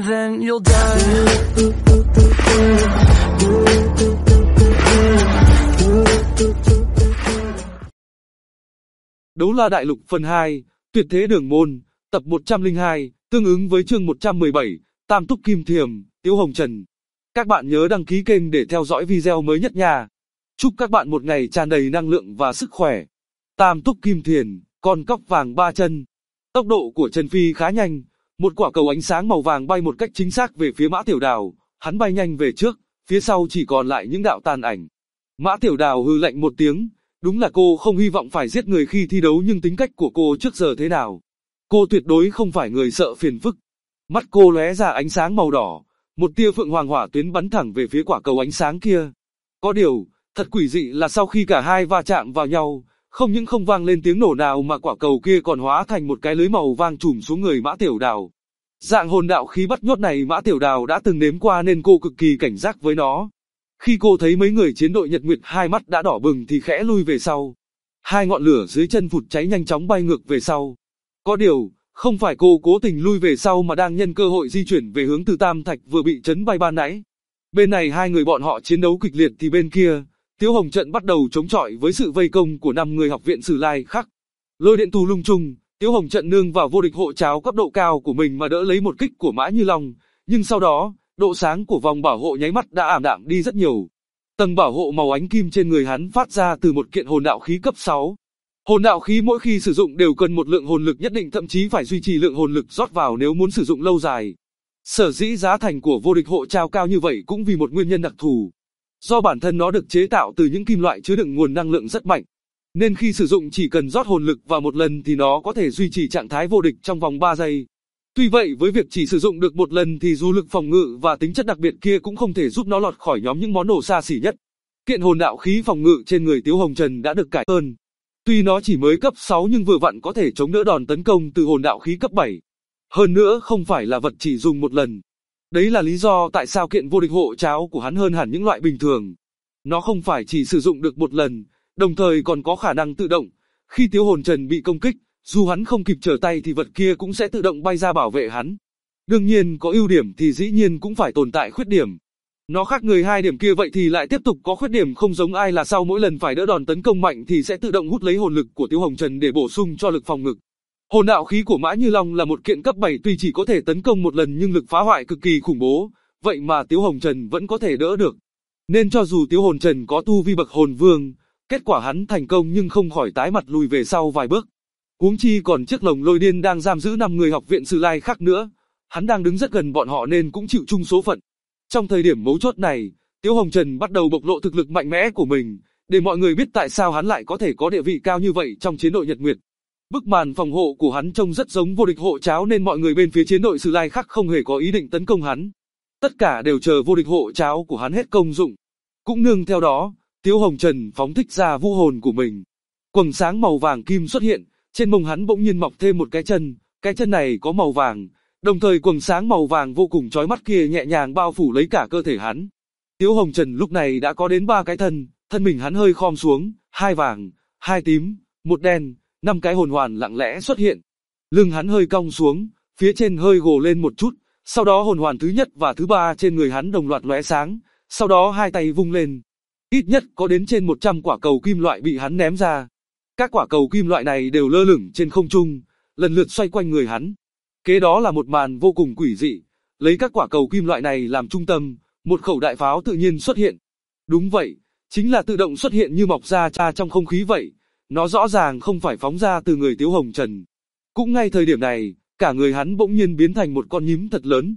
and then you'll die. Đấu La Đại Lục phần 2, Tuyệt Thế Đường Môn, tập 102, tương ứng với chương 117, Tam Túc Kim Thiềm, Tiếu Hồng Trần. Các bạn nhớ đăng ký kênh để theo dõi video mới nhất nha. Chúc các bạn một ngày tràn đầy năng lượng và sức khỏe. Tam Túc Kim Thiềm, con cóc vàng ba chân. Tốc độ của Trần Phi khá nhanh, một quả cầu ánh sáng màu vàng bay một cách chính xác về phía Mã Tiểu Đào, hắn bay nhanh về trước, phía sau chỉ còn lại những đạo tàn ảnh. Mã Tiểu Đào hừ lạnh một tiếng, đúng là cô không hy vọng phải giết người khi thi đấu, nhưng tính cách của cô trước giờ thế nào? Cô tuyệt đối không phải người sợ phiền phức. Mắt cô lóe ra ánh sáng màu đỏ, một tia phượng hoàng hỏa tuyến bắn thẳng về phía quả cầu ánh sáng kia. Có điều, thật quỷ dị là sau khi cả hai va chạm vào nhau, không những không vang lên tiếng nổ nào mà quả cầu kia còn hóa thành một cái lưới màu vàng trùm xuống người Mã Tiểu Đào. Dạng hồn đạo khí bắt nhốt này Mã Tiểu Đào đã từng nếm qua nên cô cực kỳ cảnh giác với nó. Khi cô thấy mấy người chiến đội Nhật Nguyệt hai mắt đã đỏ bừng thì khẽ lui về sau. Hai ngọn lửa dưới chân phụt cháy nhanh chóng bay ngược về sau. Có điều, không phải cô cố tình lui về sau mà đang nhân cơ hội di chuyển về hướng từ Tam Thạch vừa bị chấn bay ban nãy. Bên này hai người bọn họ chiến đấu kịch liệt thì bên kia, Tiếu Hồng Trận bắt đầu chống chọi với sự vây công của 5 người học viện Sử Lai Khắc. Lôi điện tù lung chung, Tiếu Hồng Trận nương vào vô địch hộ cháo cấp độ cao của mình mà đỡ lấy một kích của Mã Như Long, nhưng sau đó, độ sáng của vòng bảo hộ nháy mắt đã ảm đạm đi rất nhiều. Tầng bảo hộ màu ánh kim trên người hắn phát ra từ một kiện hồn đạo khí cấp 6. Hồn đạo khí mỗi khi sử dụng đều cần một lượng hồn lực nhất định, thậm chí phải duy trì lượng hồn lực rót vào nếu muốn sử dụng lâu dài. Sở dĩ giá thành của vô địch hộ trao cao như vậy cũng vì một nguyên nhân đặc thù. Do bản thân nó được chế tạo từ những kim loại chứa đựng nguồn năng lượng rất mạnh, nên khi sử dụng chỉ cần rót hồn lực vào một lần thì nó có thể duy trì trạng thái vô địch trong vòng 3 giây. Tuy vậy với việc chỉ sử dụng được một lần thì dù lực phòng ngự và tính chất đặc biệt kia cũng không thể giúp nó lọt khỏi nhóm những món đồ xa xỉ nhất. Kiện hồn đạo khí phòng ngự trên người Tiếu Hồng Trần đã được cải hơn. Tuy nó chỉ mới cấp 6 nhưng vừa vặn có thể chống đỡ đòn tấn công từ hồn đạo khí cấp 7. Hơn nữa không phải là vật chỉ dùng một lần. Đấy là lý do tại sao kiện vô địch hộ cháo của hắn hơn hẳn những loại bình thường. Nó không phải chỉ sử dụng được một lần, đồng thời còn có khả năng tự động. Khi Tiếu Hồng Trần bị công kích, dù hắn không kịp trở tay thì vật kia cũng sẽ tự động bay ra bảo vệ hắn. Đương nhiên có ưu điểm thì dĩ nhiên cũng phải tồn tại khuyết điểm. Nó khác người hai điểm kia vậy thì lại tiếp tục có khuyết điểm không giống ai là sau mỗi lần phải đỡ đòn tấn công mạnh thì sẽ tự động hút lấy hồn lực của Tiếu Hồng Trần để bổ sung cho lực phòng ngự. Hồn đạo khí của Mã Như Long là một kiện cấp 7 tuy chỉ có thể tấn công một lần nhưng lực phá hoại cực kỳ khủng bố, vậy mà Tiếu Hồng Trần vẫn có thể đỡ được. Nên cho dù Tiếu Hồng Trần có tu vi bậc hồn vương, kết quả hắn thành công nhưng không khỏi tái mặt lùi về sau vài bước. Huống chi còn chiếc lồng lôi điên đang giam giữ 5 người học viện Sử Lai Khắc nữa, hắn đang đứng rất gần bọn họ nên cũng chịu chung số phận. Trong thời điểm mấu chốt này, Tiếu Hồng Trần bắt đầu bộc lộ thực lực mạnh mẽ của mình, để mọi người biết tại sao hắn lại có thể có địa vị cao như vậy trong chiến đội Nhật Nguyệt. Bức màn phòng hộ của hắn trông rất giống vô địch hộ cháo nên mọi người bên phía chiến đội Sử Lai Khắc không hề có ý định tấn công hắn. Tất cả đều chờ vô địch hộ cháo của hắn hết công dụng. Cũng nương theo đó, Tiếu Hồng Trần phóng thích ra vũ hồn của mình. Quầng sáng màu vàng kim xuất hiện, trên mông hắn bỗng nhiên mọc thêm một cái chân này có màu vàng, đồng thời quầng sáng màu vàng vô cùng chói mắt kia nhẹ nhàng bao phủ lấy cả cơ thể hắn. Tiếu Hồng Trần lúc này đã có đến 3 cái thân mình hắn hơi khom xuống, 2 vàng, 2 tím, 1 đen, 5 cái hồn hoàn lặng lẽ xuất hiện. Lưng hắn hơi cong xuống, phía trên hơi gồ lên một chút, sau đó hồn hoàn thứ nhất và thứ 3 trên người hắn đồng loạt lóe sáng, sau đó hai tay vung lên. Ít nhất có đến trên 100 quả cầu kim loại bị hắn ném ra. Các quả cầu kim loại này đều lơ lửng trên không trung, lần lượt xoay quanh người hắn. Kế đó là một màn vô cùng quỷ dị, lấy các quả cầu kim loại này làm trung tâm, một khẩu đại pháo tự nhiên xuất hiện. Đúng vậy, chính là tự động xuất hiện như mọc ra trong không khí vậy, nó rõ ràng không phải phóng ra từ người Tiếu Hồng Trần. Cũng ngay thời điểm này, cả người hắn bỗng nhiên biến thành một con nhím thật lớn.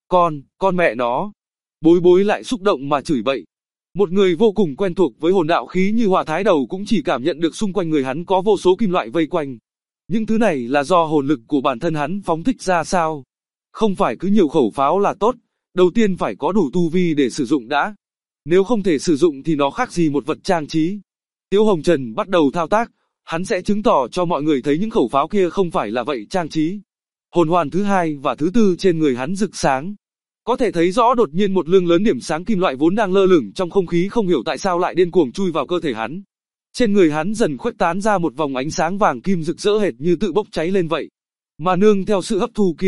Con mẹ nó. Bối lại xúc động mà chửi bậy. Một người vô cùng quen thuộc với hồn đạo khí như Hỏa Thái Đầu cũng chỉ cảm nhận được xung quanh người hắn có vô số kim loại vây quanh. Những thứ này là do hồn lực của bản thân hắn phóng thích ra sao? Không phải cứ nhiều khẩu pháo là tốt, đầu tiên phải có đủ tu vi để sử dụng đã. Nếu không thể sử dụng thì nó khác gì một vật trang trí. Tiếu Hồng Trần bắt đầu thao tác, hắn sẽ chứng tỏ cho mọi người thấy những khẩu pháo kia không phải là vậy trang trí. Hồn hoàn thứ 2 và thứ 4 trên người hắn rực sáng. Có thể thấy rõ đột nhiên một lượng lớn điểm sáng kim loại vốn đang lơ lửng trong không khí không hiểu tại sao lại điên cuồng chui vào cơ thể hắn. Trên người hắn dần khuếch tán ra một vòng ánh sáng vàng kim rực rỡ hệt như tự bốc cháy lên vậy. Mà nương theo sự hấp thu kia,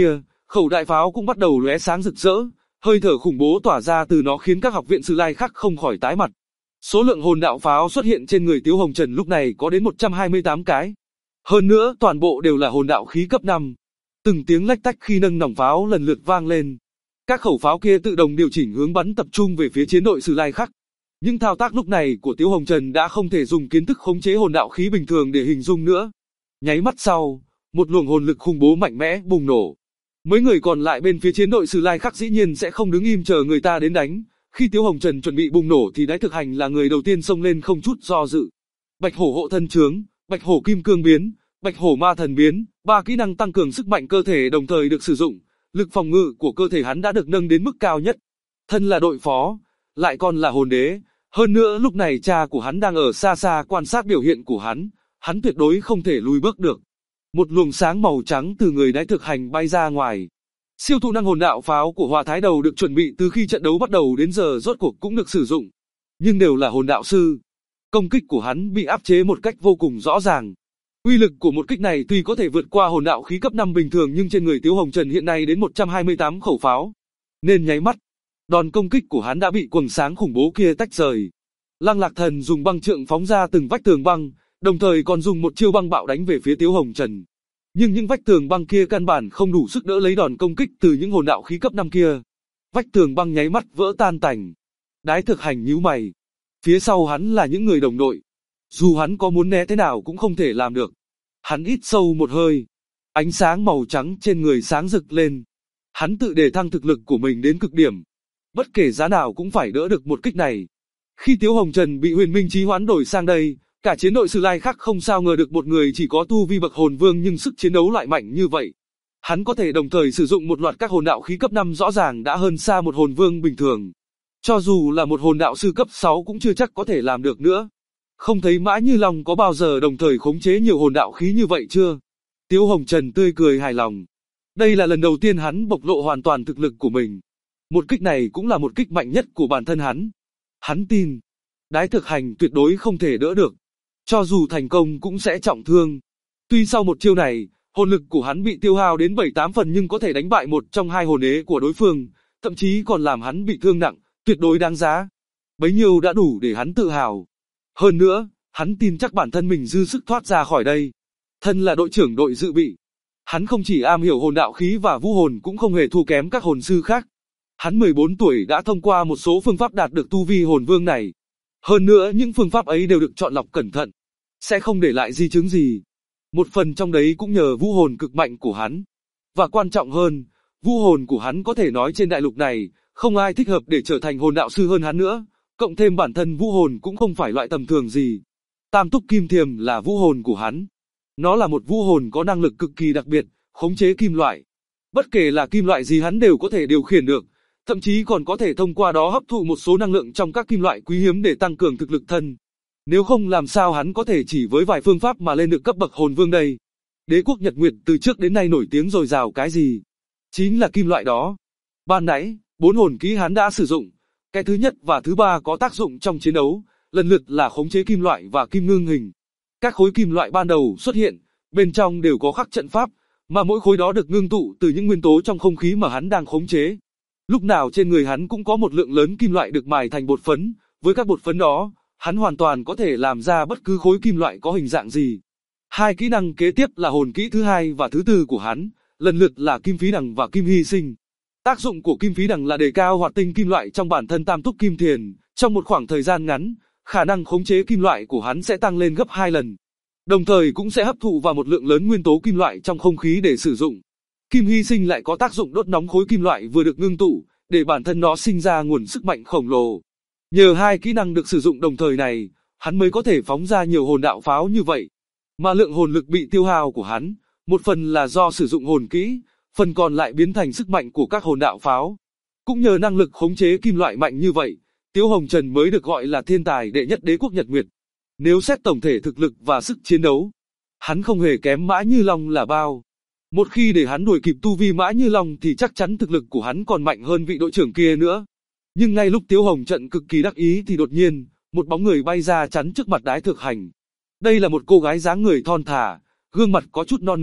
khẩu đại pháo cũng bắt đầu lóe sáng rực rỡ, hơi thở khủng bố tỏa ra từ nó khiến các học viện Sử Lai khác không khỏi tái mặt. Số lượng hồn đạo pháo xuất hiện trên người Tiếu Hồng Trần lúc này có đến 128 cái. Hơn nữa toàn bộ đều là hồn đạo khí cấp 5. Từng tiếng lách tách khi nâng nòng pháo lần lượt vang lên. Các khẩu pháo kia tự động điều chỉnh hướng bắn tập trung về phía chiến đội Sử Lai khác. Những thao tác lúc này của Tiếu Hồng Trần đã không thể dùng kiến thức khống chế hồn đạo khí bình thường để hình dung nữa. Nháy mắt sau, một luồng hồn lực khủng bố mạnh mẽ bùng nổ. Mấy người còn lại bên phía chiến đội Sử Lai khác dĩ nhiên sẽ không đứng im chờ người ta đến đánh. Khi Tiếu Hồng Trần chuẩn bị bùng nổ thì Đái Thực Hành là người đầu tiên xông lên không chút do dự. Bạch hổ hộ thân trướng, bạch hổ kim cương biến, bạch hổ ma thần biến, 3 kỹ năng tăng cường sức mạnh cơ thể đồng thời được sử dụng. Lực phòng ngự của cơ thể hắn đã được nâng đến mức cao nhất. Thân là đội phó, lại còn là hồn đế. Hơn nữa lúc này cha của hắn đang ở xa xa quan sát biểu hiện của hắn tuyệt đối không thể lùi bước được. Một luồng sáng màu trắng từ người Đái Thực Hành bay ra ngoài. Siêu thụ năng hồn đạo pháo của Hỏa Thái Đầu được chuẩn bị từ khi trận đấu bắt đầu đến giờ rốt cuộc cũng được sử dụng. Nhưng đều là hồn đạo sư. Công kích của hắn bị áp chế một cách vô cùng rõ ràng. Uy lực của một kích này tuy có thể vượt qua hồn đạo khí cấp 5 bình thường nhưng trên người Tiếu Hồng Trần hiện nay đến 128 khẩu pháo. Nên nháy mắt, đòn công kích của hắn đã bị quầng sáng khủng bố kia tách rời. Lăng Lạc Thần dùng băng trượng phóng ra từng vách tường băng, đồng thời còn dùng một chiêu băng bạo đánh về phía Tiếu Hồng Trần. Nhưng những vách tường băng kia căn bản không đủ sức đỡ lấy đòn công kích từ những hồn đạo khí cấp 5 kia. Vách tường băng nháy mắt vỡ tan tành. Đái Thực Hành nhíu mày. Phía sau hắn là những người đồng đội. Dù hắn có muốn né thế nào cũng không thể làm được. Hắn hít sâu một hơi. Ánh sáng màu trắng trên người sáng rực lên. Hắn tự đề thăng thực lực của mình đến cực điểm. Bất kể giá nào cũng phải đỡ được một kích này. Khi Tiếu Hồng Trần bị Huyền Minh Chí hoán đổi sang đây, cả chiến đội Sử Lai khác không sao ngờ được một người chỉ có tu vi bậc hồn vương nhưng sức chiến đấu lại mạnh như vậy. Hắn có thể đồng thời sử dụng một loạt các hồn đạo khí cấp 5 rõ ràng đã hơn xa một hồn vương bình thường. Cho dù là một hồn đạo sư cấp 6 cũng chưa chắc có thể làm được nữa. Không thấy Mã Như Long có bao giờ đồng thời khống chế nhiều hồn đạo khí như vậy chưa? Tiếu Hồng Trần tươi cười hài lòng. Đây là lần đầu tiên hắn bộc lộ hoàn toàn thực lực của mình. Một kích này cũng là một kích mạnh nhất của bản thân hắn. Hắn tin, Đái Thực Hành tuyệt đối không thể đỡ được. Cho dù thành công cũng sẽ trọng thương. Tuy sau một chiêu này, hồn lực của hắn bị tiêu hao đến 7-8 phần nhưng có thể đánh bại một trong hai hồn đế của đối phương, thậm chí còn làm hắn bị thương nặng, tuyệt đối đáng giá. Bấy nhiêu đã đủ để hắn tự hào. Hơn nữa, hắn tin chắc bản thân mình dư sức thoát ra khỏi đây. Thân là đội trưởng đội dự bị. Hắn không chỉ am hiểu hồn đạo khí và vũ hồn cũng không hề thua kém các hồn sư khác. Hắn 14 tuổi đã thông qua một số phương pháp đạt được tu vi hồn vương này. Hơn nữa những phương pháp ấy đều được chọn lọc cẩn thận. Sẽ không để lại di chứng gì. Một phần trong đấy cũng nhờ vũ hồn cực mạnh của hắn. Và quan trọng hơn, vũ hồn của hắn có thể nói trên đại lục này, không ai thích hợp để trở thành hồn đạo sư hơn hắn nữa. Cộng thêm bản thân vũ hồn cũng không phải loại tầm thường gì. Tam túc kim thiềm là vũ hồn của hắn. Nó là một vũ hồn có năng lực cực kỳ đặc biệt, khống chế kim loại. Bất kể là kim loại gì hắn đều có thể điều khiển được. Thậm chí còn có thể thông qua đó hấp thụ một số năng lượng trong các kim loại quý hiếm để tăng cường thực lực thân. Nếu không làm sao hắn có thể chỉ với vài phương pháp mà lên được cấp bậc hồn vương đây. Đế quốc Nhật Nguyệt từ trước đến nay nổi tiếng dồi dào cái gì? Chính là kim loại đó. Ban nãy, 4 hồn kỹ hắn đã sử dụng. Cái thứ nhất và thứ ba có tác dụng trong chiến đấu, lần lượt là khống chế kim loại và kim ngưng hình. Các khối kim loại ban đầu xuất hiện, bên trong đều có khắc trận pháp, mà mỗi khối đó được ngưng tụ từ những nguyên tố trong không khí mà hắn đang khống chế. Lúc nào trên người hắn cũng có một lượng lớn kim loại được mài thành bột phấn, với các bột phấn đó, hắn hoàn toàn có thể làm ra bất cứ khối kim loại có hình dạng gì. Hai kỹ năng kế tiếp là hồn kỹ thứ hai và thứ tư của hắn, lần lượt là kim phí đằng và kim hy sinh. Tác dụng của kim phí đằng là đề cao hoạt tinh kim loại trong bản thân tam túc kim thiền, trong một khoảng thời gian ngắn, khả năng khống chế kim loại của hắn sẽ tăng lên gấp 2 lần. Đồng thời cũng sẽ hấp thụ vào một lượng lớn nguyên tố kim loại trong không khí để sử dụng. Kim hy sinh lại có tác dụng đốt nóng khối kim loại vừa được ngưng tụ, để bản thân nó sinh ra nguồn sức mạnh khổng lồ. Nhờ hai kỹ năng được sử dụng đồng thời này, hắn mới có thể phóng ra nhiều hồn đạo pháo như vậy. Mà lượng hồn lực bị tiêu hao của hắn, một phần là do sử dụng hồn kỹ, phần còn lại biến thành sức mạnh của các hồn đạo pháo. Cũng nhờ năng lực khống chế kim loại mạnh như vậy, Tiếu Hồng Trần mới được gọi là thiên tài đệ nhất đế quốc Nhật Nguyệt. Nếu xét tổng thể thực lực và sức chiến đấu, hắn không hề kém Mã Như Long là bao. Một khi để hắn đuổi kịp tu vi Mã Như Long thì chắc chắn thực lực của hắn còn mạnh hơn vị đội trưởng kia nữa. Nhưng ngay lúc Tiếu Hồng Trần cực kỳ đắc ý thì đột nhiên, một bóng người bay ra chắn trước mặt Đái Thực Hành. Đây là một cô gái dáng người thon thả, gương mặt có chút non nớt,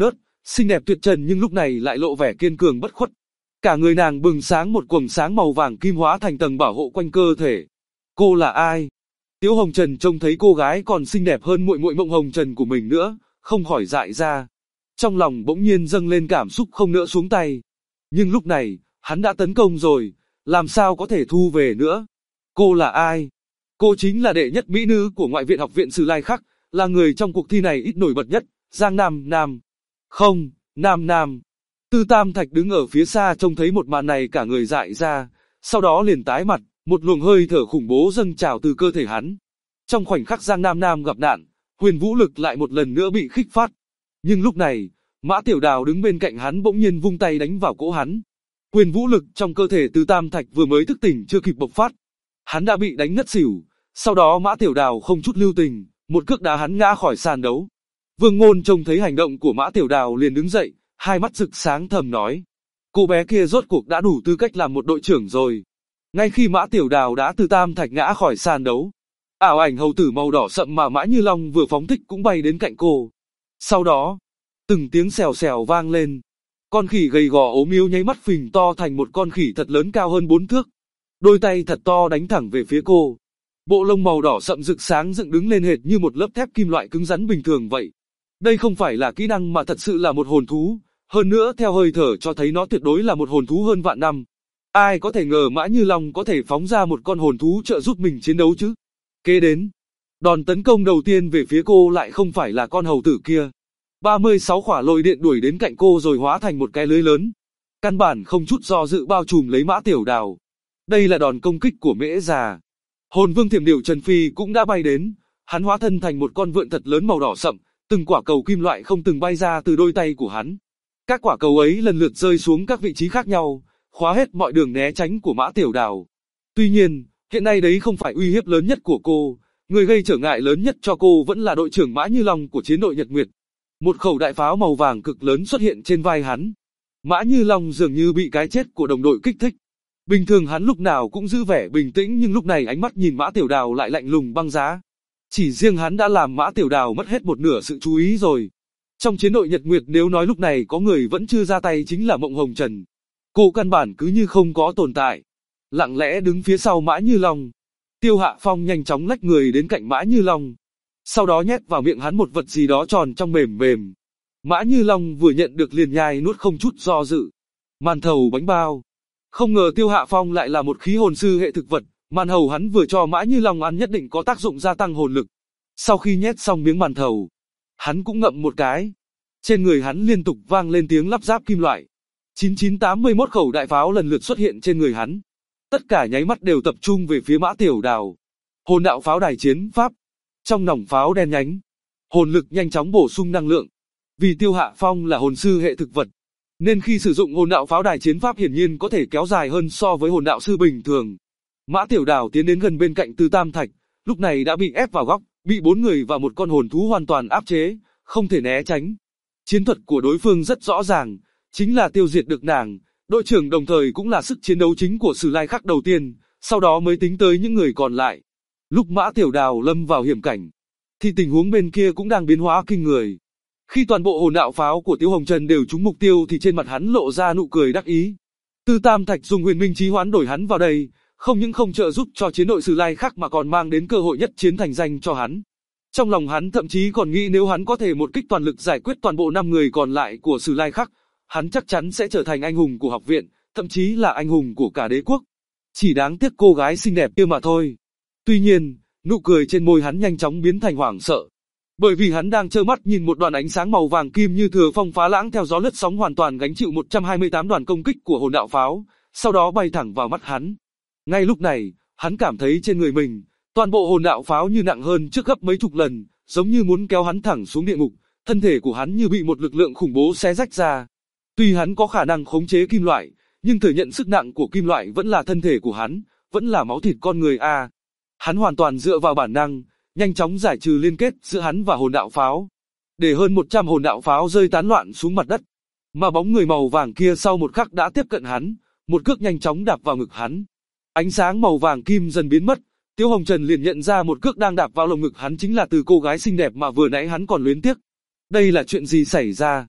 xinh đẹp tuyệt trần nhưng lúc này lại lộ vẻ kiên cường bất khuất. Cả người nàng bừng sáng một quầng sáng màu vàng kim hóa thành tầng bảo hộ quanh cơ thể. Cô là ai? Tiếu Hồng Trần trông thấy cô gái còn xinh đẹp hơn muội muội Mộng Hồng Trần của mình nữa, không khỏi dại ra. Trong lòng bỗng nhiên dâng lên cảm xúc không nỡ xuống tay. Nhưng lúc này, hắn đã tấn công rồi, làm sao có thể thu về nữa? Cô là ai? Cô chính là đệ nhất mỹ nữ của Ngoại viện Học viện Sử Lai Khắc, là người trong cuộc thi này ít nổi bật nhất, Giang Nam Nam. Không, Nam Nam. Tư Tam Thạch đứng ở phía xa trông thấy một màn này cả người dại ra, sau đó liền tái mặt, một luồng hơi thở khủng bố dâng trào từ cơ thể hắn. Trong khoảnh khắc Giang Nam Nam gặp nạn, huyền vũ lực lại một lần nữa bị khích phát. Nhưng lúc này, Mã Tiểu Đào đứng bên cạnh hắn bỗng nhiên vung tay đánh vào cỗ hắn. Huyền vũ lực trong cơ thể Tư Tam Thạch vừa mới thức tỉnh chưa kịp bộc phát, hắn đã bị đánh ngất xỉu. Sau đó Mã Tiểu Đào không chút lưu tình, một cước đá hắn ngã khỏi sàn đấu. Vương Ngôn trông thấy hành động của Mã Tiểu Đào liền đứng dậy, hai mắt rực sáng thầm nói: cô bé kia rốt cuộc đã đủ tư cách làm một đội trưởng rồi. Ngay khi Mã Tiểu Đào đã Tư Tam Thạch ngã khỏi sàn đấu, ảo ảnh hầu tử màu đỏ sậm mà Mã Như Long vừa phóng thích cũng bay đến cạnh cô. Sau đó, từng tiếng xèo xèo vang lên. Con khỉ gầy gò ốm yếu nháy mắt phình to thành một con khỉ thật lớn cao hơn 4 thước. Đôi tay thật to đánh thẳng về phía cô. Bộ lông màu đỏ sậm rực sáng dựng đứng lên hệt như một lớp thép kim loại cứng rắn bình thường vậy. Đây không phải là kỹ năng mà thật sự là một hồn thú, hơn nữa theo hơi thở cho thấy nó tuyệt đối là một hồn thú hơn vạn năm. Ai có thể ngờ Mã Như Long có thể phóng ra một con hồn thú trợ giúp mình chiến đấu chứ? Kế đến, đòn tấn công đầu tiên về phía cô lại không phải là con hầu tử kia. 36 khỏa lôi điện đuổi đến cạnh cô rồi hóa thành một cái lưới lớn. Căn bản không chút do dự bao trùm lấy Mã Tiểu Đào. Đây là đòn công kích của Mễ Già. Hồn Vương Thiểm Điểu Trần Phi cũng đã bay đến, hắn hóa thân thành một con vượn thật lớn màu đỏ sậm, từng quả cầu kim loại không từng bay ra từ đôi tay của hắn. Các quả cầu ấy lần lượt rơi xuống các vị trí khác nhau, khóa hết mọi đường né tránh của Mã Tiểu Đào. Tuy nhiên, hiện nay đấy không phải uy hiếp lớn nhất của cô, người gây trở ngại lớn nhất cho cô vẫn là đội trưởng Mã Như Long của chiến đội Nhật Nguyệt. Một khẩu đại pháo màu vàng cực lớn xuất hiện trên vai hắn. Mã Như Long dường như bị cái chết của đồng đội kích thích. Bình thường hắn lúc nào cũng giữ vẻ bình tĩnh nhưng lúc này ánh mắt nhìn Mã Tiểu Đào lại lạnh lùng băng giá. Chỉ riêng hắn đã làm Mã Tiểu Đào mất hết một nửa sự chú ý rồi. Trong chiến đội Nhật Nguyệt nếu nói lúc này có người vẫn chưa ra tay chính là Mộng Hồng Trần. Cô căn bản cứ như không có tồn tại. Lặng lẽ đứng phía sau Mã Như Long. Tiêu Hạ Phong nhanh chóng lách người đến cạnh Mã Như Long. Sau đó nhét vào miệng hắn một vật gì đó tròn trong mềm mềm. Mã Như Long vừa nhận được liền nhai nuốt không chút do dự. Màn thầu bánh bao. Không ngờ Tiêu Hạ Phong lại là một khí hồn sư hệ thực vật, màn hầu hắn vừa cho Mã Như Long ăn nhất định có tác dụng gia tăng hồn lực. Sau khi nhét xong miếng màn thầu, hắn cũng ngậm một cái. Trên người hắn liên tục vang lên tiếng lắp ráp kim loại. 9981 khẩu đại pháo lần lượt xuất hiện trên người hắn. Tất cả nháy mắt đều tập trung về phía Mã Tiểu Đào. Hồn đạo pháo đài chiến pháp. Trong nòng pháo đen nhánh, hồn lực nhanh chóng bổ sung năng lượng. Vì Tiêu Hạ Phong là hồn sư hệ thực vật, nên khi sử dụng hồn đạo pháo đài chiến pháp hiển nhiên có thể kéo dài hơn so với hồn đạo sư bình thường. Mã Tiểu Đào tiến đến gần bên cạnh Tư Tam Thạch, lúc này đã bị ép vào góc, bị 4 người và một con hồn thú hoàn toàn áp chế, không thể né tránh. Chiến thuật của đối phương rất rõ ràng, chính là tiêu diệt được nàng, đội trưởng đồng thời cũng là sức chiến đấu chính của Sử Lai Khắc đầu tiên, sau đó mới tính tới những người còn lại. Lúc Mã Tiểu Đào lâm vào hiểm cảnh, thì tình huống bên kia cũng đang biến hóa kinh người. Khi toàn bộ hồn đạo pháo của Tiếu Hồng Trần đều trúng mục tiêu thì trên mặt hắn lộ ra nụ cười đắc ý. Tư Tam Thạch dùng huyền minh chí hoán đổi hắn vào đây, không những không trợ giúp cho chiến đội Sử Lai Khắc mà còn mang đến cơ hội nhất chiến thành danh cho hắn. Trong lòng hắn thậm chí còn nghĩ nếu hắn có thể một kích toàn lực giải quyết toàn bộ 5 người còn lại của Sử Lai Khắc, hắn chắc chắn sẽ trở thành anh hùng của học viện, thậm chí là anh hùng của cả đế quốc. Chỉ đáng tiếc cô gái xinh đẹp kia mà thôi. Tuy nhiên, nụ cười trên môi hắn nhanh chóng biến thành hoảng sợ. Bởi vì hắn đang trơ mắt nhìn một đoàn ánh sáng màu vàng kim như thừa phong phá lãng theo gió lướt sóng hoàn toàn gánh chịu 128 đoàn công kích của hồn đạo pháo, sau đó bay thẳng vào mắt hắn. Ngay lúc này, hắn cảm thấy trên người mình, toàn bộ hồn đạo pháo như nặng hơn trước gấp mấy chục lần, giống như muốn kéo hắn thẳng xuống địa ngục, thân thể của hắn như bị một lực lượng khủng bố xé rách ra. Tuy hắn có khả năng khống chế kim loại, nhưng thừa nhận sức nặng của kim loại vẫn là thân thể của hắn, vẫn là máu thịt con người a. Hắn hoàn toàn dựa vào bản năng, nhanh chóng giải trừ liên kết giữa hắn và hồn đạo pháo, để hơn 100 hồn đạo pháo rơi tán loạn xuống mặt đất. Mà bóng người màu vàng kia sau một khắc đã tiếp cận hắn, một cước nhanh chóng đạp vào ngực hắn. Ánh sáng màu vàng kim dần biến mất, Tiếu Hồng Trần liền nhận ra một cước đang đạp vào lồng ngực hắn chính là từ cô gái xinh đẹp mà vừa nãy hắn còn luyến tiếc. Đây là chuyện gì xảy ra?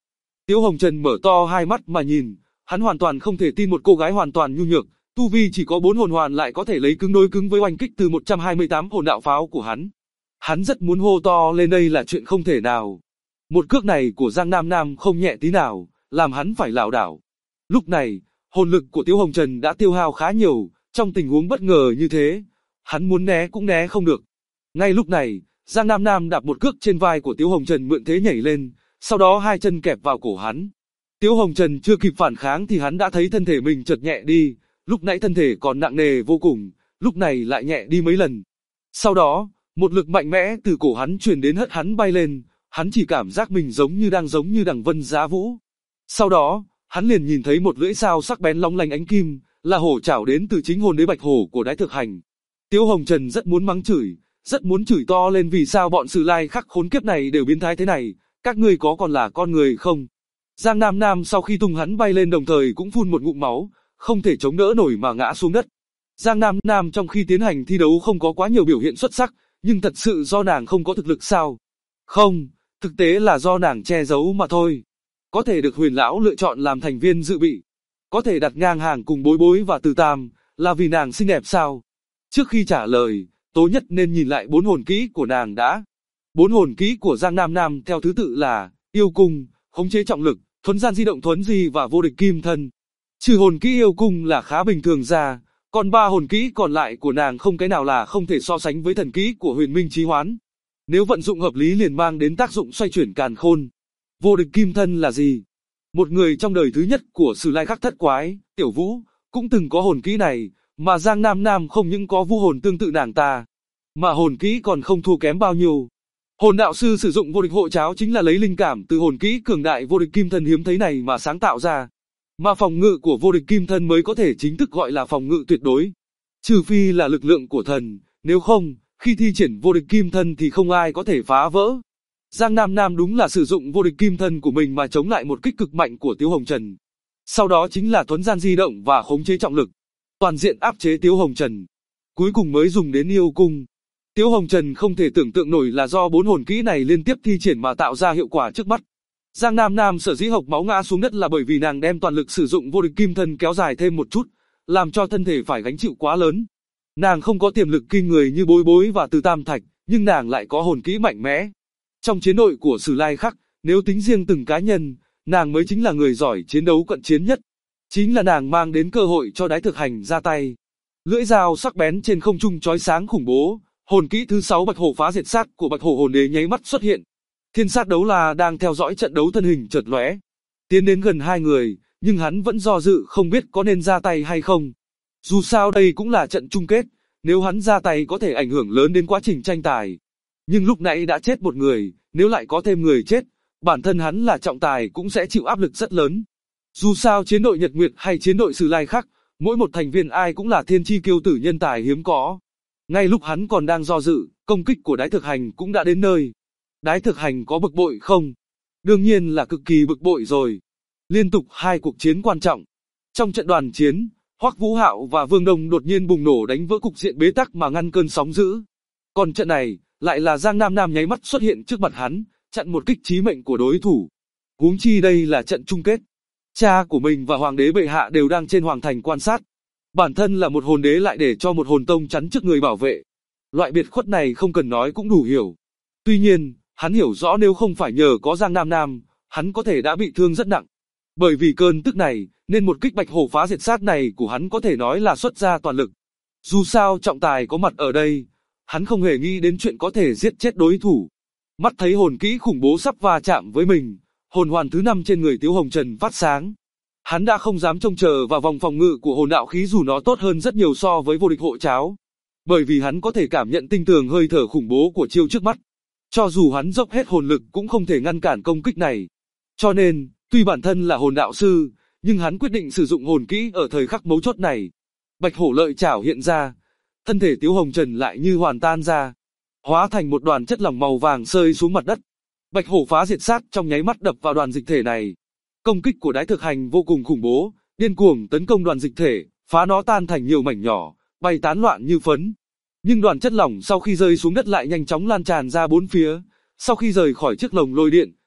Tiếu Hồng Trần mở to hai mắt mà nhìn, hắn hoàn toàn không thể tin một cô gái hoàn toàn nhu nhược, tu vi chỉ có 4 hồn hoàn lại có thể lấy cứng đối cứng với oanh kích từ 128 hồn đạo pháo của hắn. Hắn rất muốn hô to lên đây là chuyện không thể nào. Một cước này của Giang Nam Nam không nhẹ tí nào, làm hắn phải lảo đảo. Lúc này, hồn lực của Tiếu Hồng Trần đã tiêu hao khá nhiều, trong tình huống bất ngờ như thế, hắn muốn né cũng né không được. Ngay lúc này, Giang Nam Nam đạp một cước trên vai của Tiếu Hồng Trần mượn thế nhảy lên, sau đó hai chân kẹp vào cổ hắn. Tiếu Hồng Trần chưa kịp phản kháng thì hắn đã thấy thân thể mình chợt nhẹ đi, lúc nãy thân thể còn nặng nề vô cùng, lúc này lại nhẹ đi mấy lần. Sau đó, một lực mạnh mẽ từ cổ hắn truyền đến hất hắn bay lên, hắn chỉ cảm giác mình giống như đằng vân giá vũ. Sau đó, hắn liền nhìn thấy một lưỡi dao sắc bén long lanh ánh kim, là hổ chảo đến từ chính hồn đế bạch hổ của Đái Thực Hành. Tiếu Hồng Trần rất muốn mắng chửi, rất muốn chửi to lên vì sao bọn Sử Lai Khắc khốn kiếp này đều biến thái thế này, các ngươi có còn là con người không? Giang Nam Nam sau khi tung hắn bay lên đồng thời cũng phun một ngụm máu, không thể chống đỡ nổi mà ngã xuống đất. Giang Nam Nam trong khi tiến hành thi đấu không có quá nhiều biểu hiện xuất sắc, nhưng thật sự do nàng không có thực lực sao? Không, thực tế là do nàng che giấu mà thôi. Có thể được Huyền Lão lựa chọn làm thành viên dự bị, có thể đặt ngang hàng cùng Bối Bối và Từ Tam, là vì nàng xinh đẹp sao? Trước khi trả lời, Tố Nhất nên nhìn lại 4 hồn kỹ của nàng đã. 4 hồn kỹ của Giang Nam Nam theo thứ tự là Yêu Cung, Khống chế trọng lực, Thuấn gian di động thuấn di và Vô địch kim thân. Trừ hồn kỹ Yêu Cung là khá bình thường ra, còn 3 hồn kỹ còn lại của nàng không cái nào là không thể so sánh với thần kỹ của Huyền Minh Chí Hoán. Nếu vận dụng hợp lý liền mang đến tác dụng xoay chuyển càn khôn. Vô địch kim thân là gì? Một người trong đời thứ nhất của Sử Lai Khắc thất quái, Tiểu Vũ, cũng từng có hồn kỹ này, mà Giang Nam Nam không những có vũ hồn tương tự nàng ta, mà hồn kỹ còn không thua kém bao nhiêu. Hồn đạo sư sử dụng vô địch hộ cháo chính là lấy linh cảm từ hồn kỹ cường đại vô địch kim thân hiếm thấy này mà sáng tạo ra. Mà phòng ngự của vô địch kim thân mới có thể chính thức gọi là phòng ngự tuyệt đối. Trừ phi là lực lượng của thần, nếu không, khi thi triển vô địch kim thân thì không ai có thể phá vỡ. Giang Nam Nam đúng là sử dụng vô địch kim thân của mình mà chống lại một kích cực mạnh của Tiếu Hồng Trần. Sau đó chính là thuấn gian di động và khống chế trọng lực, toàn diện áp chế Tiếu Hồng Trần. Cuối cùng mới dùng đến Yêu Cung. Tiếu Hồng Trần không thể tưởng tượng nổi là do 4 hồn kỹ này liên tiếp thi triển mà tạo ra hiệu quả trước mắt. Giang Nam Nam sở dĩ hộc máu ngã xuống đất là bởi vì nàng đem toàn lực sử dụng vô địch kim thân kéo dài thêm một chút, làm cho thân thể phải gánh chịu quá lớn. Nàng không có tiềm lực kinh người như Bối Bối và Từ Tam Thạch, nhưng nàng lại có hồn kỹ mạnh mẽ. Trong chiến đội của Sử Lai Khắc, nếu tính riêng từng cá nhân, nàng mới chính là người giỏi chiến đấu cận chiến nhất. Chính là nàng mang đến cơ hội cho Đái Thực Hành ra tay. Lưỡi dao sắc bén trên không trung chói sáng khủng bố, hồn kỹ thứ 6 Bạch Hổ phá diệt sát của Bạch Hổ hồn đế nháy mắt xuất hiện. Thiên Sát Đấu La đang theo dõi trận đấu thân hình chợt lóe, tiến đến gần hai người, nhưng hắn vẫn do dự không biết có nên ra tay hay không. Dù sao đây cũng là trận chung kết, nếu hắn ra tay có thể ảnh hưởng lớn đến quá trình tranh tài. Nhưng lúc nãy đã chết một người, nếu lại có thêm người chết, bản thân hắn là trọng tài cũng sẽ chịu áp lực rất lớn. Dù sao chiến đội Nhật Nguyệt hay chiến đội Sử Lai Khắc, mỗi một thành viên ai cũng là thiên chi kiêu tử nhân tài hiếm có. Ngay lúc hắn còn đang do dự, công kích của Đái Thực Hành cũng đã đến nơi. Đái Thực Hành có bực bội không? Đương nhiên là cực kỳ bực bội rồi. Liên tục 2 cuộc chiến quan trọng. Trong trận đoàn chiến, Hoắc Vũ Hạo và Vương Đông đột nhiên bùng nổ đánh vỡ cục diện bế tắc mà ngăn cơn sóng dữ. Còn trận này, lại là Giang Nam Nam nháy mắt xuất hiện trước mặt hắn, chặn một kích chí mệnh của đối thủ. Huống chi đây là trận chung kết. Cha của mình và Hoàng đế bệ hạ đều đang trên hoàng thành quan sát. Bản thân là một hồn đế lại để cho một hồn tông chắn trước người bảo vệ. Loại biệt khuất này không cần nói cũng đủ hiểu. Tuy nhiên, hắn hiểu rõ nếu không phải nhờ có Giang Nam Nam, hắn có thể đã bị thương rất nặng. Bởi vì cơn tức này, nên một kích Bạch Hổ phá diệt sát này của hắn có thể nói là xuất ra toàn lực. Dù sao trọng tài có mặt ở đây, hắn không hề nghĩ đến chuyện có thể giết chết đối thủ. Mắt thấy hồn kỹ khủng bố sắp va chạm với mình, hồn hoàn thứ 5 trên người Tiếu Hồng Trần phát sáng. Hắn đã không dám trông chờ vào vòng phòng ngự của hồn đạo khí dù nó tốt hơn rất nhiều so với vô địch hộ cháo. Bởi vì hắn có thể cảm nhận tinh tường hơi thở khủng bố của chiêu trước mắt. Cho dù hắn dốc hết hồn lực cũng không thể ngăn cản công kích này. Cho nên, tuy bản thân là hồn đạo sư, nhưng hắn quyết định sử dụng hồn kỹ ở thời khắc mấu chốt này. Bạch Hổ lợi chảo hiện ra, thân thể Tiếu Hồng Trần lại như hoàn tan ra, hóa thành một đoàn chất lỏng màu vàng rơi xuống mặt đất. Bạch Hổ phá diệt sát trong nháy mắt đập vào đoàn dịch thể này. Công kích của Đái Thực Hành vô cùng khủng bố, điên cuồng tấn công đoàn dịch thể, phá nó tan thành nhiều mảnh nhỏ, bay tán loạn như phấn. Nhưng đoàn chất lỏng sau khi rơi xuống đất lại nhanh chóng lan tràn ra bốn phía. Sau khi rời khỏi chiếc lồng lôi điện,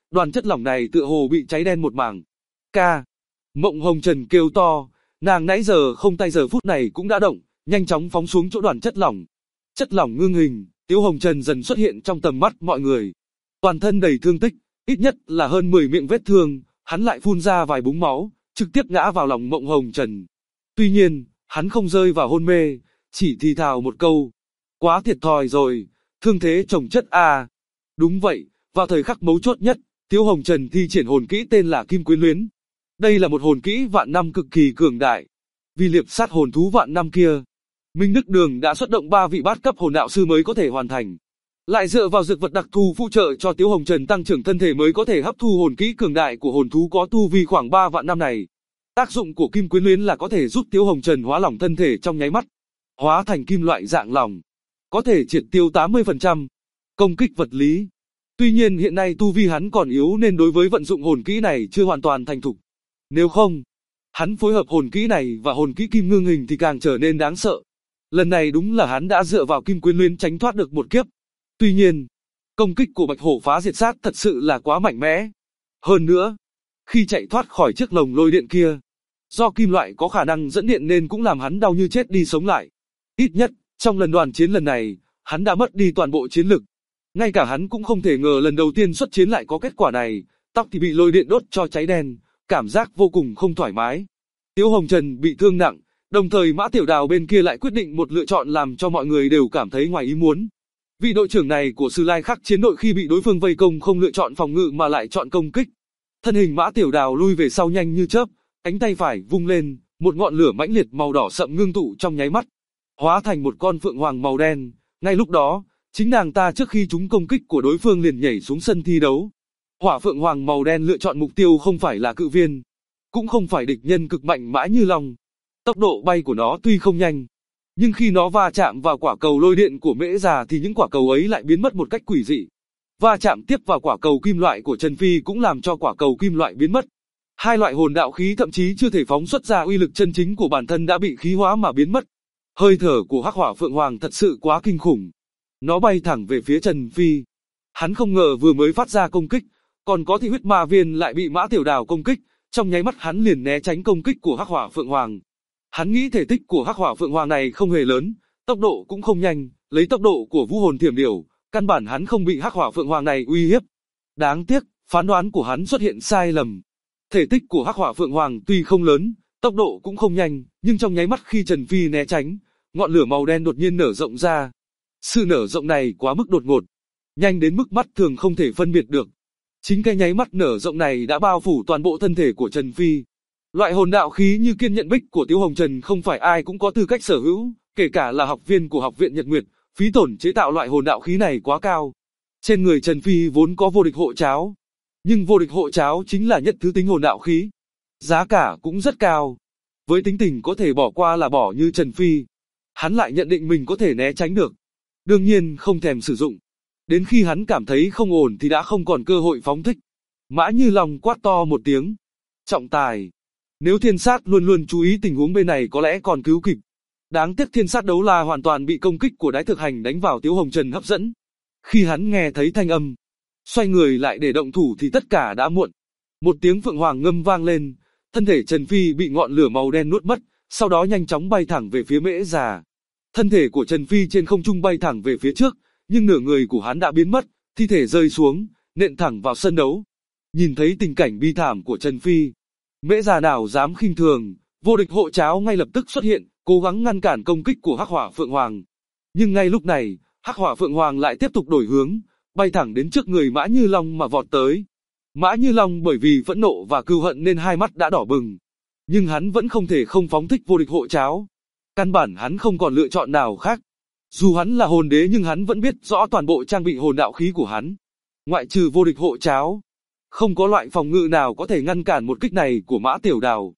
đoàn chất lỏng này tựa hồ bị cháy đen một mảng. Ca. Mộng Hồng Trần kêu to, nàng nãy giờ không tay giờ phút này cũng đã động, nhanh chóng phóng xuống chỗ đoàn chất lỏng. Chất lỏng ngưng hình, Tiếu Hồng Trần dần xuất hiện trong tầm mắt mọi người. Toàn thân đầy thương tích, ít nhất là hơn 10 miệng vết thương, hắn lại phun ra vài búng máu, trực tiếp ngã vào lòng Mộng Hồng Trần. Tuy nhiên, hắn không rơi vào hôn mê, chỉ thì thào một câu. Quá thiệt thòi rồi, thương thế chồng chất à. Đúng vậy, vào thời khắc mấu chốt nhất, Tiếu Hồng Trần thi triển hồn kỹ tên là Kim Quyến Luyến. Đây là một hồn kỹ vạn năm cực kỳ cường đại. Vì liệp sát hồn thú vạn năm kia, Minh Đức Đường đã xuất động 3 vị bát cấp hồn đạo sư mới có thể hoàn thành. Lại dựa vào dược vật đặc thù phụ trợ cho Tiếu Hồng Trần tăng trưởng thân thể mới có thể hấp thu hồn kỹ cường đại của hồn thú có tu vi khoảng 3 vạn năm này. Tác dụng của Kim Quyến Luyến là có thể giúp Tiếu Hồng Trần hóa lỏng thân thể trong nháy mắt, hóa thành kim loại dạng lỏng, có thể triệt tiêu 80% công kích vật lý. Tuy nhiên hiện nay tu vi hắn còn yếu nên đối với vận dụng hồn kỹ này chưa hoàn toàn thành thục. Nếu không, hắn phối hợp hồn kỹ này và hồn kỹ Kim Ngưng Hình thì càng trở nên đáng sợ. Lần này đúng là hắn đã dựa vào Kim Quyến Luyến tránh thoát được một kiếp. Tuy nhiên, công kích của Bạch Hổ Phá Diệt Sát thật sự là quá mạnh mẽ. Hơn nữa, khi chạy thoát khỏi chiếc lồng lôi điện kia, do kim loại có khả năng dẫn điện nên cũng làm hắn đau như chết đi sống lại. Ít nhất, trong lần đoàn chiến lần này, hắn đã mất đi toàn bộ chiến lực. Ngay cả hắn cũng không thể ngờ lần đầu tiên xuất chiến lại có kết quả này, tóc thì bị lôi điện đốt cho cháy đen, cảm giác vô cùng không thoải mái. Tiếu Hồng Trần bị thương nặng, đồng thời Mã Tiểu Đào bên kia lại quyết định một lựa chọn làm cho mọi người đều cảm thấy ngoài ý muốn. Vị đội trưởng này của Sử Lai Khắc chiến đội khi bị đối phương vây công không lựa chọn phòng ngự mà lại chọn công kích. Thân hình Mã Tiểu Đào lui về sau nhanh như chớp, cánh tay phải vung lên, một ngọn lửa mãnh liệt màu đỏ sậm ngưng tụ trong nháy mắt, hóa thành một con phượng hoàng màu đen. Ngay lúc đó, chính nàng ta trước khi trúng công kích của đối phương liền nhảy xuống sân thi đấu. Hỏa phượng hoàng màu đen lựa chọn mục tiêu không phải là cự viên, cũng không phải địch nhân cực mạnh Mã Như Long. Tốc độ bay của nó tuy không nhanh, nhưng khi nó va chạm vào quả cầu lôi điện của Mễ Già thì những quả cầu ấy lại biến mất một cách quỷ dị. Va chạm tiếp vào quả cầu kim loại của Trần Phi cũng làm cho quả cầu kim loại biến mất. Hai loại hồn đạo khí thậm chí chưa thể phóng xuất ra uy lực chân chính của bản thân đã bị khí hóa mà biến mất. Hơi thở của Hắc Hỏa Phượng Hoàng thật sự quá kinh khủng. Nó bay thẳng về phía Trần Phi. Hắn không ngờ vừa mới phát ra công kích, còn có thị huyết ma viên lại bị Mã Tiểu Đào công kích, trong nháy mắt hắn liền né tránh công kích của Hắc Hỏa Phượng Hoàng. Hắn nghĩ thể tích của Hắc Hỏa Phượng Hoàng này không hề lớn, tốc độ cũng không nhanh, lấy tốc độ của Vũ Hồn Thiểm Điểu, căn bản hắn không bị Hắc Hỏa Phượng Hoàng này uy hiếp. Đáng tiếc, phán đoán của hắn xuất hiện sai lầm. Thể tích của Hắc Hỏa Phượng Hoàng tuy không lớn, tốc độ cũng không nhanh, nhưng trong nháy mắt khi Trần Phi né tránh, ngọn lửa màu đen đột nhiên nở rộng ra. Sự nở rộng này quá mức đột ngột, nhanh đến mức mắt thường không thể phân biệt được. Chính cái nháy mắt nở rộng này đã bao phủ toàn bộ thân thể của Trần Phi. Loại hồn đạo khí như Kiên Nhận Bích của Tiếu Hồng Trần không phải ai cũng có tư cách sở hữu, kể cả là học viên của Học viện Nhật Nguyệt, phí tổn chế tạo loại hồn đạo khí này quá cao. Trên người Trần Phi vốn có vô địch hộ cháo, nhưng vô địch hộ cháo chính là nhất thứ tính hồn đạo khí. Giá cả cũng rất cao. Với tính tình có thể bỏ qua là bỏ như Trần Phi, hắn lại nhận định mình có thể né tránh được. Đương nhiên không thèm sử dụng. Đến khi hắn cảm thấy không ổn thì đã không còn cơ hội phóng thích. Mã Như Long quát to một tiếng. Trọng tài. Nếu Thiên Sát luôn luôn chú ý tình huống bên này có lẽ còn cứu kịp. Đáng tiếc Thiên Sát Đấu La hoàn toàn bị công kích của Đái Thực Hành đánh vào Tiếu Hồng Trần hấp dẫn. Khi hắn nghe thấy thanh âm, xoay người lại để động thủ thì tất cả đã muộn. Một tiếng phượng hoàng ngâm vang lên, thân thể Trần Phi bị ngọn lửa màu đen nuốt mất, sau đó nhanh chóng bay thẳng về phía Mễ Già. Thân thể của Trần Phi trên không trung bay thẳng về phía trước, nhưng nửa người của hắn đã biến mất, thi thể rơi xuống, nện thẳng vào sân đấu. Nhìn thấy tình cảnh bi thảm của Trần Phi, Mễ Già nào dám khinh thường, vô địch hộ cháo ngay lập tức xuất hiện, cố gắng ngăn cản công kích của Hắc Hỏa Phượng Hoàng. Nhưng ngay lúc này, Hắc Hỏa Phượng Hoàng lại tiếp tục đổi hướng, bay thẳng đến trước người Mã Như Long mà vọt tới. Mã Như Long bởi vì phẫn nộ và cừu hận nên hai mắt đã đỏ bừng, nhưng hắn vẫn không thể không phóng thích vô địch hộ cháo. Căn bản hắn không còn lựa chọn nào khác. Dù hắn là hồn đế nhưng hắn vẫn biết rõ toàn bộ trang bị hồn đạo khí của hắn. Ngoại trừ vô địch hộ cháo, không có loại phòng ngự nào có thể ngăn cản một kích này của Mã Tiểu Đào.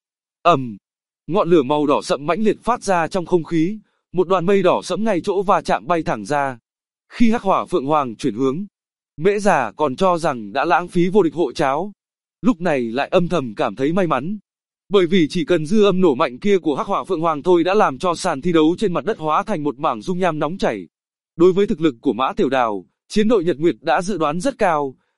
Ngọn lửa màu đỏ sậm mãnh liệt phát ra trong không khí, một đoàn mây đỏ sẫm ngay chỗ va chạm bay thẳng ra. Khi Hắc Hỏa Phượng Hoàng chuyển hướng, Mễ Già còn cho rằng đã lãng phí vô địch hộ cháo, lúc này lại âm thầm cảm thấy may mắn. Bởi vì chỉ cần dư âm nổ mạnh kia của Hắc Hỏa Phượng Hoàng thôi đã làm cho sàn thi đấu trên mặt đất hóa thành một mảng dung nham nóng chảy. Đối với thực lực của Mã Tiểu Đào, chiến đội Nhật Nguyệt đã dự đoán rất cao,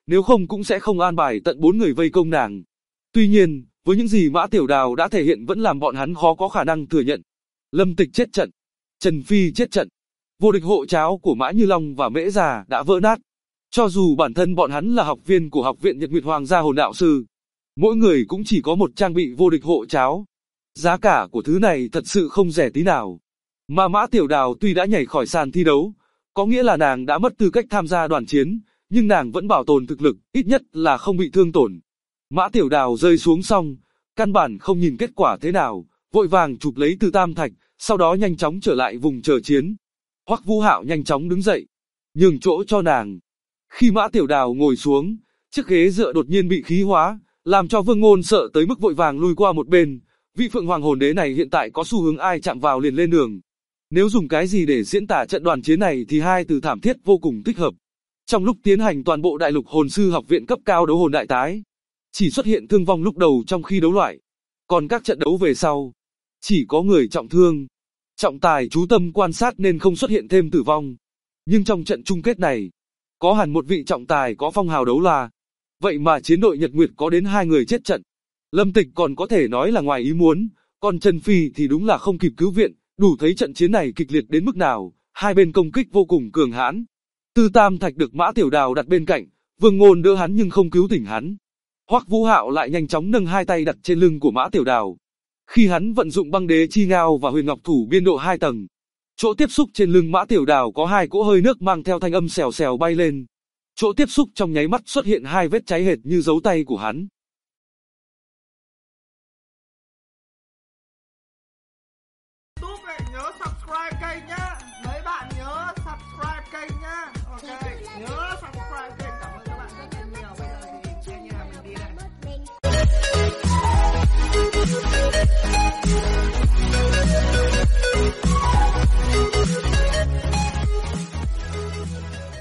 nếu không cũng sẽ không an bài tận 4 người vây công nàng. Tuy nhiên, với những gì Mã Tiểu Đào đã thể hiện vẫn làm bọn hắn khó có khả năng thừa nhận. Lâm Tịch chết trận, Trần Phi chết trận, vô địch hộ cháo của Mã Như Long và Mễ Già đã vỡ nát. Cho dù bản thân bọn hắn là học viên của Học viện Nhật Nguyệt Hoàng gia Hồn Đạo Sư, mỗi người cũng chỉ có một trang bị vô địch hộ cháo. Giá cả của thứ này thật sự không rẻ tí nào. Mà Mã Tiểu Đào tuy đã nhảy khỏi sàn thi đấu, có nghĩa là nàng đã mất tư cách tham gia đoàn chiến, nhưng nàng vẫn bảo tồn thực lực, ít nhất là không bị thương tổn. Mã Tiểu Đào rơi xuống xong, căn bản không nhìn kết quả thế nào, vội vàng chụp lấy Từ Tam Thạch, sau đó nhanh chóng trở lại vùng chờ chiến. Hoắc Vũ Hạo nhanh chóng đứng dậy, nhường chỗ cho nàng. Khi Mã Tiểu Đào ngồi xuống, chiếc ghế dựa đột nhiên bị khí hóa, làm cho Vương Ngôn sợ tới mức vội vàng lui qua một bên. Vị Phượng Hoàng Hồn Đế này hiện tại có xu hướng ai chạm vào liền lên đường. Nếu dùng cái gì để diễn tả trận đoàn chiến này thì hai từ thảm thiết vô cùng thích hợp. Trong lúc tiến hành toàn bộ Đại Lục Hồn Sư Học viện cấp cao đấu hồn đại tái, chỉ xuất hiện thương vong lúc đầu trong khi đấu loại, còn các trận đấu về sau, chỉ có người trọng thương. Trọng tài chú tâm quan sát nên không xuất hiện thêm tử vong. Nhưng trong trận chung kết này, có hẳn một vị trọng tài có phong hào đấu la. Vậy mà chiến đội Nhật Nguyệt có đến 2 người chết trận. Lâm Tịch còn có thể nói là ngoài ý muốn, còn Trần Phi thì đúng là không kịp cứu viện, đủ thấy trận chiến này kịch liệt đến mức nào, hai bên công kích vô cùng cường hãn. Từ Tam Thạch được Mã Tiểu Đào đặt bên cạnh, Vương Ngôn đỡ hắn nhưng không cứu tỉnh hắn. Hoắc Vũ Hạo lại nhanh chóng nâng hai tay đặt trên lưng của Mã Tiểu Đào. Khi hắn vận dụng băng đế chi ngao và huyền ngọc thủ biên độ 2 tầng, chỗ tiếp xúc trên lưng Mã Tiểu Đào có 2 cỗ hơi nước mang theo thanh âm xèo xèo bay lên. Chỗ tiếp xúc trong nháy mắt xuất hiện 2 vết cháy hệt như dấu tay của hắn.